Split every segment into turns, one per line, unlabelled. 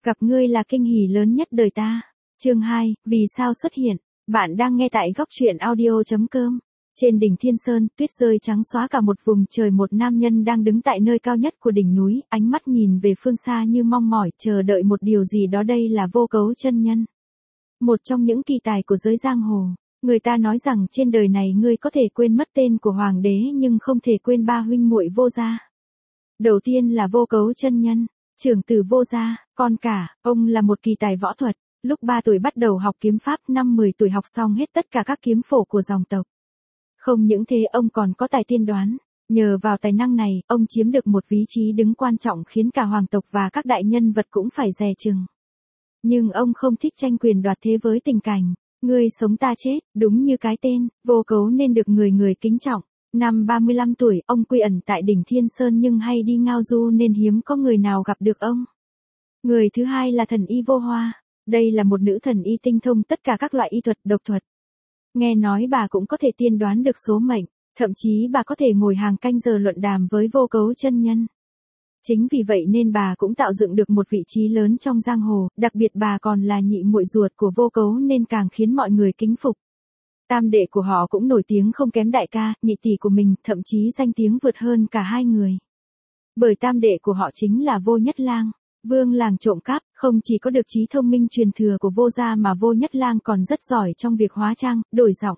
Gặp ngươi là kinh hỉ lớn nhất đời ta. Chương 2, vì sao xuất hiện? Bạn đang nghe tại góc truyện audio.com. Trên đỉnh Thiên Sơn, tuyết rơi trắng xóa cả một vùng trời, một nam nhân đang đứng tại nơi cao nhất của đỉnh núi, ánh mắt nhìn về phương xa như mong mỏi, chờ đợi một điều gì đó. Đây là Vô Cấu chân nhân. Một trong những kỳ tài của giới giang hồ. Người ta nói rằng trên đời này ngươi có thể quên mất tên của hoàng đế nhưng không thể quên ba huynh muội Vô gia. Đầu tiên là Vô Cấu chân nhân, trưởng tử Vô gia, con cả, ông là một kỳ tài võ thuật. Lúc 3 tuổi bắt đầu học kiếm pháp, năm 10 tuổi học xong hết tất cả các kiếm phổ của dòng tộc. Không những thế, ông còn có tài tiên đoán. Nhờ vào tài năng này, ông chiếm được một vị trí đứng quan trọng khiến cả hoàng tộc và các đại nhân vật cũng phải dè chừng. Nhưng ông không thích tranh quyền đoạt thế với tình cảnh ngươi sống ta chết, đúng như cái tên, Vô Cấu nên được người người kính trọng. Năm 35 tuổi, ông quy ẩn tại đỉnh Thiên Sơn nhưng hay đi ngao du nên hiếm có người nào gặp được ông. Người thứ hai là thần y Vô Hoa. Đây là một nữ thần y tinh thông tất cả các loại y thuật, độc thuật. Nghe nói bà cũng có thể tiên đoán được số mệnh, thậm chí bà có thể ngồi hàng canh giờ luận đàm với Vô Cấu chân nhân. Chính vì vậy nên bà cũng tạo dựng được một vị trí lớn trong giang hồ, đặc biệt bà còn là nhị muội ruột của Vô Cấu nên càng khiến mọi người kính phục. Tam đệ của họ cũng nổi tiếng không kém đại ca, nhị tỷ của mình, thậm chí danh tiếng vượt hơn cả hai người. Bởi tam đệ của họ chính là Vô Nhất Lang, vương làng trộm cắp, không chỉ có được trí thông minh truyền thừa của Vô gia mà Vô Nhất Lang còn rất giỏi trong việc hóa trang, đổi giọng.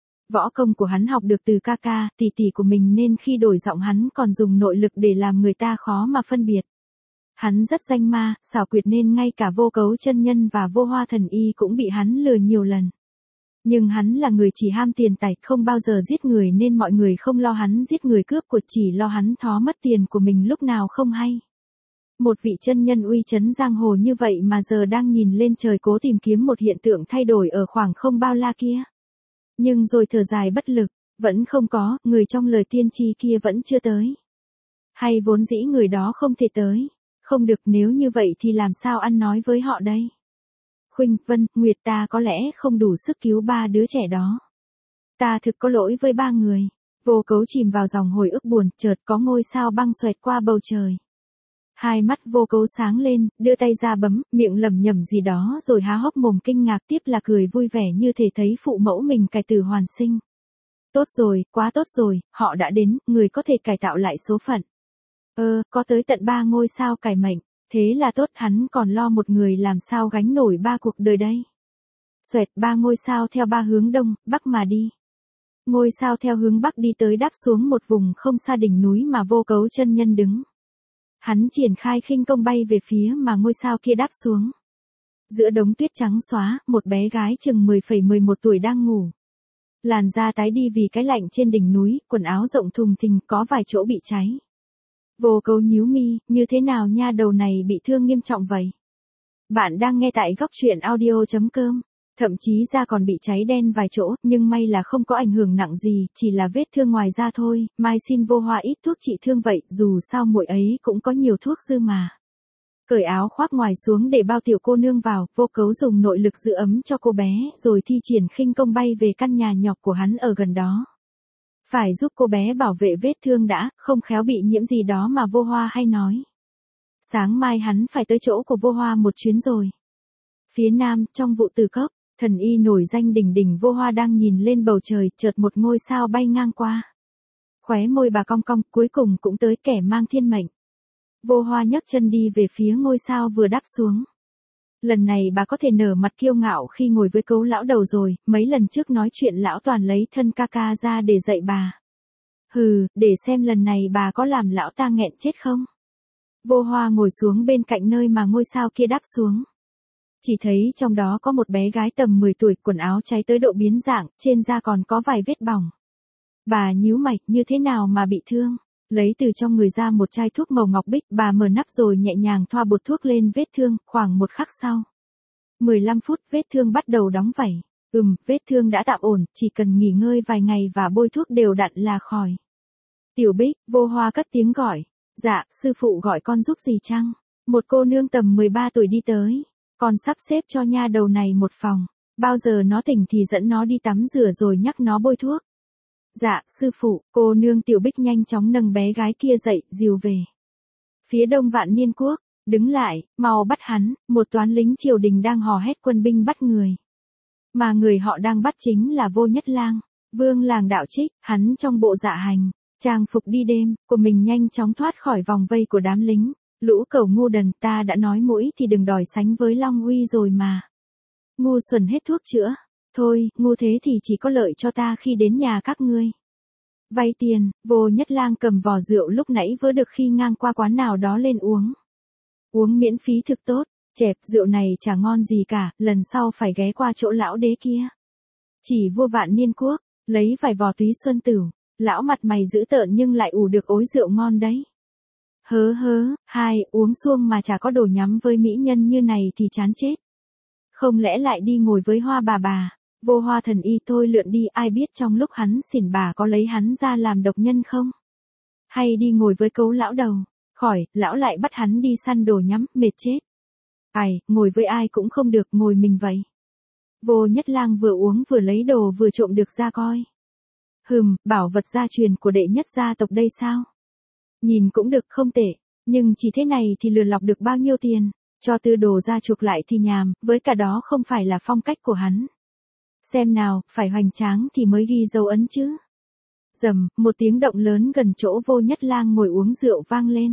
Võ công của hắn học được từ ca ca, tỷ tỷ của mình nên khi đổi giọng hắn còn dùng nội lực để làm người ta khó mà phân biệt. Hắn rất danh ma, xảo quyệt nên ngay cả Vô Cấu chân nhân và Vô Hoa thần y cũng bị hắn lừa nhiều lần. Nhưng hắn là người chỉ ham tiền tài, không bao giờ giết người nên mọi người không lo hắn giết người cướp của, chỉ lo hắn thó mất tiền của mình lúc nào không hay. Một vị chân nhân uy chấn giang hồ như vậy mà giờ đang nhìn lên trời cố tìm kiếm một hiện tượng thay đổi ở khoảng không bao la kia. Nhưng rồi thở dài bất lực, vẫn không có, người trong lời tiên tri kia vẫn chưa tới. Hay vốn dĩ người đó không thể tới. Không được, nếu như vậy thì làm sao ăn nói với họ đây? Khuynh, Vân, Nguyệt, ta có lẽ không đủ sức cứu ba đứa trẻ đó. Ta thực có lỗi với ba người. Vô Cấu chìm vào dòng hồi ức buồn, chợt có ngôi sao băng xoẹt qua bầu trời. Hai mắt Vô Cấu sáng lên, đưa tay ra bấm, miệng lẩm nhẩm gì đó rồi há hốc mồm kinh ngạc, tiếp là cười vui vẻ như thể thấy phụ mẫu mình cải tử hoàn sinh. Tốt rồi, quá tốt rồi, họ đã đến, người có thể cải tạo lại số phận. Có tới tận 3 ngôi sao cải mệnh, thế là tốt, hắn còn lo một người làm sao gánh nổi 3 cuộc đời đây. Xoẹt, 3 ngôi sao theo 3 hướng đông, bắc mà đi. Ngôi sao theo hướng bắc đi tới đáp xuống một vùng không xa đỉnh núi mà Vô Cấu chân nhân đứng. Hắn triển khai khinh công bay về phía mà ngôi sao kia đáp xuống. Giữa đống tuyết trắng xóa, một bé gái chừng 10,11 tuổi đang ngủ. Làn da tái đi vì cái lạnh trên đỉnh núi, quần áo rộng thùng thình, có vài chỗ bị cháy. Vô Cấu nhíu mi, như thế nào nha đầu này bị thương nghiêm trọng vậy? Bạn đang nghe tại góc truyện audio.com. Thậm chí da còn bị cháy đen vài chỗ, nhưng may là không có ảnh hưởng nặng gì, chỉ là vết thương ngoài da thôi, mai xin Vô Hoa ít thuốc trị thương vậy, dù sao muội ấy cũng có nhiều thuốc dư mà. Cởi áo khoác ngoài xuống để bao tiểu cô nương vào, Vô Cấu dùng nội lực giữ ấm cho cô bé, rồi thi triển khinh công bay về căn nhà nhỏ của hắn ở gần đó. Phải giúp cô bé bảo vệ vết thương đã, không khéo bị nhiễm gì đó mà Vô Hoa hay nói. Sáng mai hắn phải tới chỗ của Vô Hoa một chuyến rồi. Phía nam, trong vụ Tử Cốc, thần y nổi danh đỉnh đỉnh Vô Hoa đang nhìn lên bầu trời, chợt một ngôi sao bay ngang qua. Khóe môi bà cong cong, cuối cùng cũng tới kẻ mang thiên mệnh. Vô Hoa nhấc chân đi về phía ngôi sao vừa đáp xuống. Lần này bà có thể nở mặt kiêu ngạo khi ngồi với Cấu lão đầu rồi, mấy lần trước nói chuyện lão toàn lấy thân ca ca ra để dạy bà. Hừ, để xem lần này bà có làm lão ta nghẹn chết không. Vô Hoa ngồi xuống bên cạnh nơi mà ngôi sao kia đáp xuống. Chỉ thấy trong đó có một bé gái tầm 10 tuổi, quần áo cháy tới độ biến dạng, trên da còn có vài vết bỏng. Bà nhíu mày, như thế nào mà bị thương? Lấy từ trong người ra một chai thuốc màu ngọc bích, bà mở nắp rồi nhẹ nhàng thoa bột thuốc lên vết thương, khoảng một khắc sau. 15 phút, vết thương bắt đầu đóng vảy. Vết thương đã tạm ổn, chỉ cần nghỉ ngơi vài ngày và bôi thuốc đều đặn là khỏi. Tiểu Bích, Vô Hoa cất tiếng gọi. Dạ, sư phụ gọi con giúp gì chăng? Một cô nương tầm 13 tuổi đi tới. Con sắp xếp cho nha đầu này một phòng. Bao giờ nó tỉnh thì dẫn nó đi tắm rửa rồi nhắc nó bôi thuốc. Dạ, sư phụ, cô nương Tiểu Bích nhanh chóng nâng bé gái kia dậy, dìu về. Phía đông Vạn Niên Quốc, Đứng lại, mau bắt hắn, một toán lính triều đình đang hò hét quân binh bắt người. Mà người họ đang bắt chính là Vô Nhất Lang, vương làng Đạo Trích, hắn trong bộ dạ hành, trang phục đi đêm, của mình nhanh chóng thoát khỏi vòng vây của đám lính. Lũ cẩu ngu đần, ta đã nói mũi thì đừng đòi sánh với Long Uy rồi mà. Ngu xuẩn hết thuốc chữa. Thôi, ngu thế thì chỉ có lợi cho ta khi đến nhà các ngươi. Vay tiền, Vô Nhất Lang cầm vò rượu lúc nãy vớ được khi ngang qua quán nào đó lên uống. Uống miễn phí thực tốt, chẹp, rượu này chả ngon gì cả, lần sau phải ghé qua chỗ lão đế kia. Chỉ vua Vạn Niên Quốc, lấy vài vò túy xuân tửu, lão mặt mày dữ tợn nhưng lại ủ được ối rượu ngon đấy. Hớ, hai, uống xuông mà chả có đồ nhắm với mỹ nhân như này thì chán chết. Không lẽ lại đi ngồi với Hoa bà, Vô Hoa thần y thôi lượn đi, ai biết trong lúc hắn xỉn bà có lấy hắn ra làm độc nhân không? Hay đi ngồi với Cấu lão đầu, khỏi, lão lại bắt hắn đi săn đồ nhắm, mệt chết. Ai, ngồi với ai cũng không được, ngồi mình vậy. Vô Nhất Lang vừa uống vừa lấy đồ vừa trộm được ra coi. Bảo vật gia truyền của đệ nhất gia tộc đây sao? Nhìn cũng được không tệ, nhưng chỉ thế này thì lừa lọc được bao nhiêu tiền, cho Tư Đồ ra chuộc lại thì nhàm, với cả đó không phải là phong cách của hắn. Xem nào, phải hoành tráng thì mới ghi dấu ấn chứ. Rầm, một tiếng động lớn gần chỗ Vô Nhất Lang ngồi uống rượu vang lên.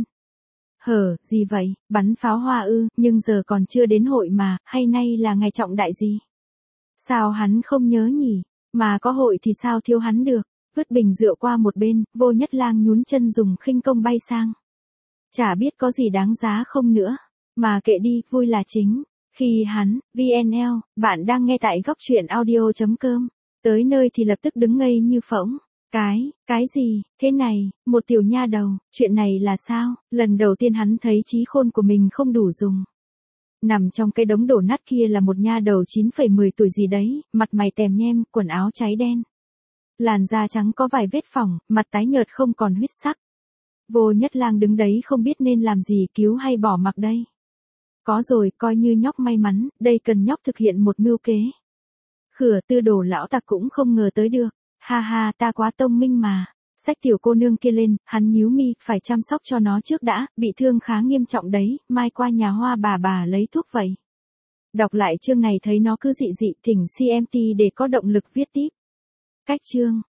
Gì vậy, bắn pháo hoa ư, nhưng giờ còn chưa đến hội mà, hay nay là ngày trọng đại gì? Sao hắn không nhớ nhỉ, mà có hội thì sao thiếu hắn được, vứt bình rượu qua một bên, Vô Nhất Lang nhún chân dùng khinh công bay sang. Chả biết có gì đáng giá không nữa, mà kệ đi, vui là chính. Khi hắn, VNL, bạn đang nghe tại góc truyện audio.com, tới nơi thì lập tức đứng ngây như phỗng. Cái gì, thế này, một tiểu nha đầu, chuyện này là sao? Lần đầu tiên hắn thấy trí khôn của mình không đủ dùng. Nằm trong cái đống đổ nát kia là một nha đầu 9,10 tuổi gì đấy, mặt mày tèm nhem, quần áo cháy đen. Làn da trắng có vài vết phỏng, mặt tái nhợt không còn huyết sắc. Vô Nhất Lang đứng đấy không biết nên làm gì, cứu hay bỏ mặc đây. Có rồi, coi như nhóc may mắn, đây cần nhóc thực hiện một mưu kế. Khửa Tư Đồ lão tặc cũng không ngờ tới được. Ha, ta quá thông minh mà. Xách tiểu cô nương kia lên, hắn nhíu mi, phải chăm sóc cho nó trước đã, bị thương khá nghiêm trọng đấy, mai qua nhà Hoa bà lấy thuốc vậy. Đọc lại chương này thấy nó cứ dị, thỉnh CMT để có động lực viết tiếp. Cách chương